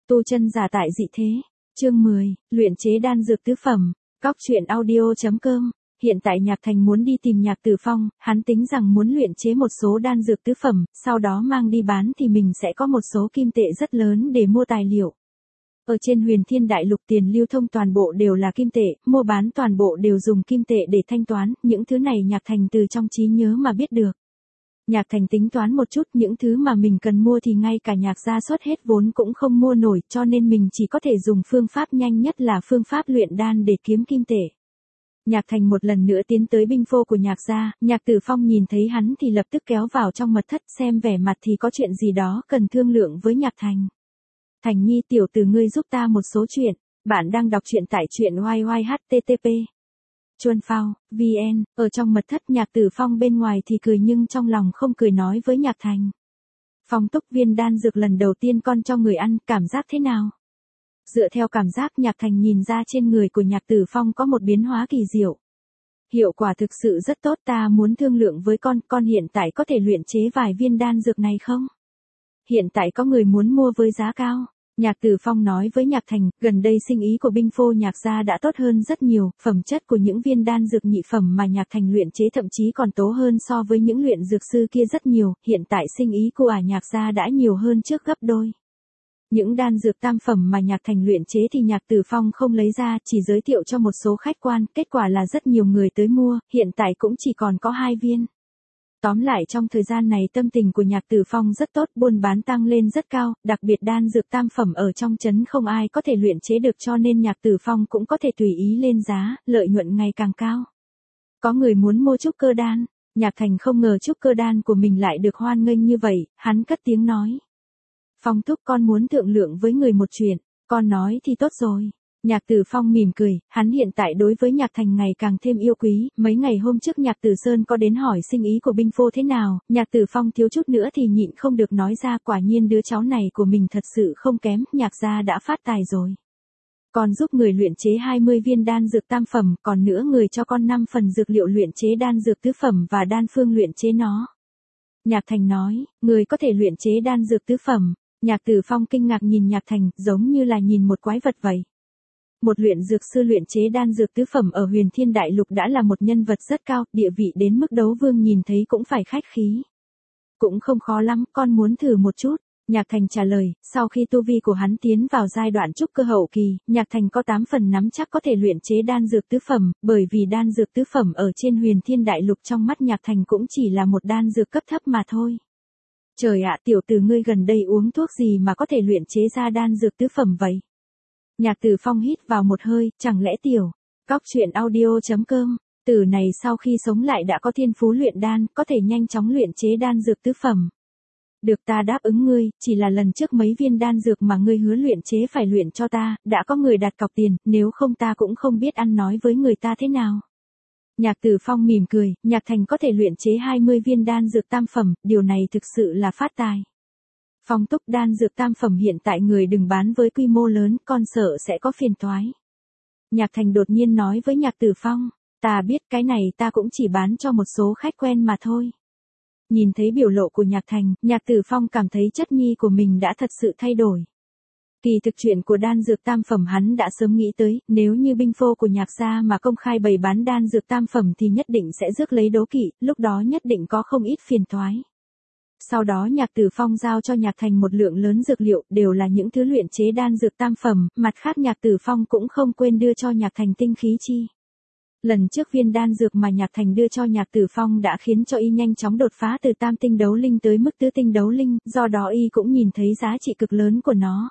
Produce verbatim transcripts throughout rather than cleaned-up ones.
Tu chân giả tại dị thế. Chương mười, luyện chế đan dược tứ phẩm. Cóc truyện audio chấm com. Hiện tại Nhạc Thành muốn đi tìm Nhạc Tử Phong, hắn tính rằng muốn luyện chế một số đan dược tứ phẩm, sau đó mang đi bán thì mình sẽ có một số kim tệ rất lớn để mua tài liệu. Ở trên Huyền Thiên Đại Lục tiền lưu thông toàn bộ đều là kim tệ, mua bán toàn bộ đều dùng kim tệ để thanh toán, những thứ này Nhạc Thành từ trong trí nhớ mà biết được. Nhạc Thành tính toán một chút, những thứ mà mình cần mua thì ngay cả Nhạc gia xuất hết vốn cũng không mua nổi, cho nên mình chỉ có thể dùng phương pháp nhanh nhất là phương pháp luyện đan để kiếm kim tệ. Nhạc Thành một lần nữa tiến tới binh phô của Nhạc gia, Nhạc Tử Phong nhìn thấy hắn thì lập tức kéo vào trong mật thất, xem vẻ mặt thì có chuyện gì đó cần thương lượng với Nhạc Thành. Thành Nhi, tiểu tử ngươi giúp ta một số chuyện. Bạn đang đọc truyện tại truyện y y h t t p Chuan Phao, vn, ở trong mật thất Nhạc Tử Phong bên ngoài thì cười nhưng trong lòng không cười nói với Nhạc Thành. Phong túc viên đan dược lần đầu tiên con cho người ăn, cảm giác thế nào? Dựa theo cảm giác Nhạc Thành nhìn ra trên người của Nhạc Tử Phong có một biến hóa kỳ diệu. Hiệu quả thực sự rất tốt, ta muốn thương lượng với con, con hiện tại có thể luyện chế vài viên đan dược này không? Hiện tại có người muốn mua với giá cao. Nhạc Tử Phong nói với Nhạc Thành, gần đây sinh ý của binh phô Nhạc gia đã tốt hơn rất nhiều, phẩm chất của những viên đan dược nhị phẩm mà Nhạc Thành luyện chế thậm chí còn tố hơn so với những luyện dược sư kia rất nhiều, hiện tại sinh ý của à Nhạc gia đã nhiều hơn trước gấp đôi. Những đan dược tam phẩm mà Nhạc Thành luyện chế thì Nhạc Tử Phong không lấy ra, chỉ giới thiệu cho một số khách quan, kết quả là rất nhiều người tới mua, hiện tại cũng chỉ còn có hai viên. Tóm lại trong thời gian này tâm tình của Nhạc Tử Phong rất tốt, buôn bán tăng lên rất cao, đặc biệt đan dược tam phẩm ở trong trấn không ai có thể luyện chế được cho nên Nhạc Tử Phong cũng có thể tùy ý lên giá, lợi nhuận ngày càng cao. Có người muốn mua trúc cơ đan, Nhạc Thành không ngờ trúc cơ đan của mình lại được hoan nghênh như vậy, hắn cất tiếng nói. Phong thúc, con muốn thương lượng với người một chuyện, con nói thì tốt rồi. Nhạc Tử Phong mỉm cười, hắn hiện tại đối với Nhạc Thành ngày càng thêm yêu quý, mấy ngày hôm trước Nhạc Tử Sơn có đến hỏi sinh ý của binh phô thế nào, Nhạc Tử Phong thiếu chút nữa thì nhịn không được nói ra, quả nhiên đứa cháu này của mình thật sự không kém, Nhạc gia đã phát tài rồi. Còn giúp người luyện chế hai mươi viên đan dược tam phẩm, còn nữa người cho con năm phần dược liệu luyện chế đan dược tứ phẩm và đan phương luyện chế nó. Nhạc Thành nói, người có thể luyện chế đan dược tứ phẩm. Nhạc Tử Phong kinh ngạc nhìn Nhạc Thành, giống như là nhìn một quái vật vậy. Một luyện dược sư luyện chế đan dược tứ phẩm ở Huyền Thiên Đại Lục đã là một nhân vật rất cao, địa vị đến mức đấu vương nhìn thấy cũng phải khách khí. Cũng không khó lắm, con muốn thử một chút. Nhạc Thành trả lời, sau khi tu vi của hắn tiến vào giai đoạn trúc cơ hậu kỳ, Nhạc Thành có tám phần nắm chắc có thể luyện chế đan dược tứ phẩm, bởi vì đan dược tứ phẩm ở trên Huyền Thiên Đại Lục trong mắt Nhạc Thành cũng chỉ là một đan dược cấp thấp mà thôi. Trời ạ, tiểu tử ngươi gần đây uống thuốc gì mà có thể luyện chế ra đan dược tứ phẩm vậy? Nhạc Tử Phong hít vào một hơi, chẳng lẽ tiểu, cóc truyện audio chấm com, tử này sau khi sống lại đã có thiên phú luyện đan, có thể nhanh chóng luyện chế đan dược tứ phẩm. Được, ta đáp ứng ngươi, chỉ là lần trước mấy viên đan dược mà ngươi hứa luyện chế phải luyện cho ta, đã có người đặt cọc tiền, nếu không ta cũng không biết ăn nói với người ta thế nào. Nhạc Tử Phong mỉm cười, Nhạc Thành có thể luyện chế hai mươi viên đan dược tam phẩm, điều này thực sự là phát tài. Phong túc, đan dược tam phẩm hiện tại người đừng bán với quy mô lớn, con sợ sẽ có phiền toái. Nhạc Thành đột nhiên nói với Nhạc Tử Phong, ta biết cái này ta cũng chỉ bán cho một số khách quen mà thôi. Nhìn thấy biểu lộ của Nhạc Thành, Nhạc Tử Phong cảm thấy chất nhi của mình đã thật sự thay đổi. Kỳ thực chuyện của đan dược tam phẩm hắn đã sớm nghĩ tới, nếu như binh phô của Nhạc gia mà công khai bày bán đan dược tam phẩm thì nhất định sẽ rước lấy đố kỵ, lúc đó nhất định có không ít phiền toái. Sau đó Nhạc Tử Phong giao cho Nhạc Thành một lượng lớn dược liệu, đều là những thứ luyện chế đan dược tam phẩm, mặt khác Nhạc Tử Phong cũng không quên đưa cho Nhạc Thành tinh khí chi. Lần trước viên đan dược mà Nhạc Thành đưa cho Nhạc Tử Phong đã khiến cho y nhanh chóng đột phá từ tam tinh đấu linh tới mức tứ tinh đấu linh, do đó y cũng nhìn thấy giá trị cực lớn của nó.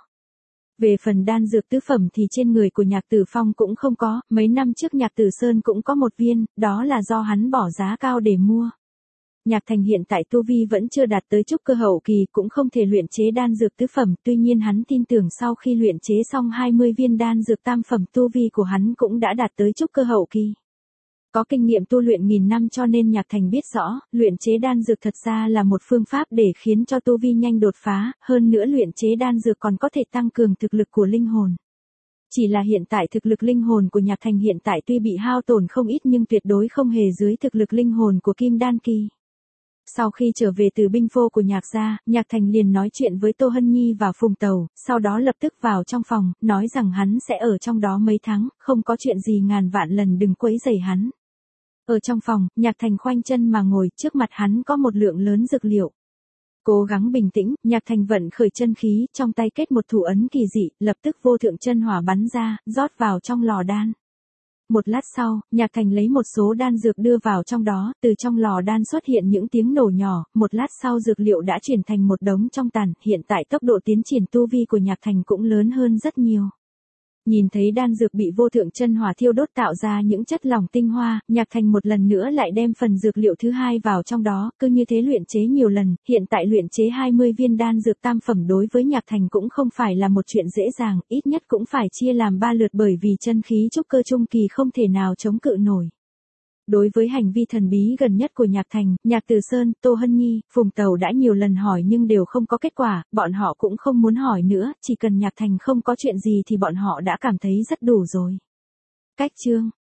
Về phần đan dược tứ phẩm thì trên người của Nhạc Tử Phong cũng không có, mấy năm trước Nhạc Tử Sơn cũng có một viên, đó là do hắn bỏ giá cao để mua. Nhạc Thành hiện tại tu vi vẫn chưa đạt tới trúc cơ hậu kỳ, cũng không thể luyện chế đan dược tứ phẩm, tuy nhiên hắn tin tưởng sau khi luyện chế xong hai mươi viên đan dược tam phẩm tu vi của hắn cũng đã đạt tới trúc cơ hậu kỳ. Có kinh nghiệm tu luyện nghìn năm cho nên Nhạc Thành biết rõ, luyện chế đan dược thật ra là một phương pháp để khiến cho tu vi nhanh đột phá, hơn nữa luyện chế đan dược còn có thể tăng cường thực lực của linh hồn. Chỉ là hiện tại thực lực linh hồn của Nhạc Thành hiện tại tuy bị hao tổn không ít nhưng tuyệt đối không hề dưới thực lực linh hồn của Kim Đan Kỳ. Sau khi trở về từ binh phô của Nhạc gia, Nhạc Thành liền nói chuyện với Tô Hân Nhi và Phùng Tầu, sau đó lập tức vào trong phòng, nói rằng hắn sẽ ở trong đó mấy tháng, không có chuyện gì ngàn vạn lần đừng quấy rầy hắn. Ở trong phòng, Nhạc Thành khoanh chân mà ngồi, trước mặt hắn có một lượng lớn dược liệu. Cố gắng bình tĩnh, Nhạc Thành vận khởi chân khí, trong tay kết một thủ ấn kỳ dị, lập tức vô thượng chân hỏa bắn ra, rót vào trong lò đan. Một lát sau, Nhạc Thành lấy một số đan dược đưa vào trong đó, từ trong lò đan xuất hiện những tiếng nổ nhỏ, một lát sau dược liệu đã chuyển thành một đống trong tàn, hiện tại tốc độ tiến triển tu vi của Nhạc Thành cũng lớn hơn rất nhiều. Nhìn thấy đan dược bị vô thượng chân hỏa thiêu đốt tạo ra những chất lỏng tinh hoa, Nhạc Thành một lần nữa lại đem phần dược liệu thứ hai vào trong đó, cứ như thế luyện chế nhiều lần, hiện tại luyện chế hai mươi viên đan dược tam phẩm đối với Nhạc Thành cũng không phải là một chuyện dễ dàng, ít nhất cũng phải chia làm ba lượt bởi vì chân khí trúc cơ trung kỳ không thể nào chống cự nổi. Đối với hành vi thần bí gần nhất của Nhạc Thành, Nhạc Từ Sơn, Tô Hân Nhi, Phùng Tầu đã nhiều lần hỏi nhưng đều không có kết quả, bọn họ cũng không muốn hỏi nữa, chỉ cần Nhạc Thành không có chuyện gì thì bọn họ đã cảm thấy rất đủ rồi. Cách chương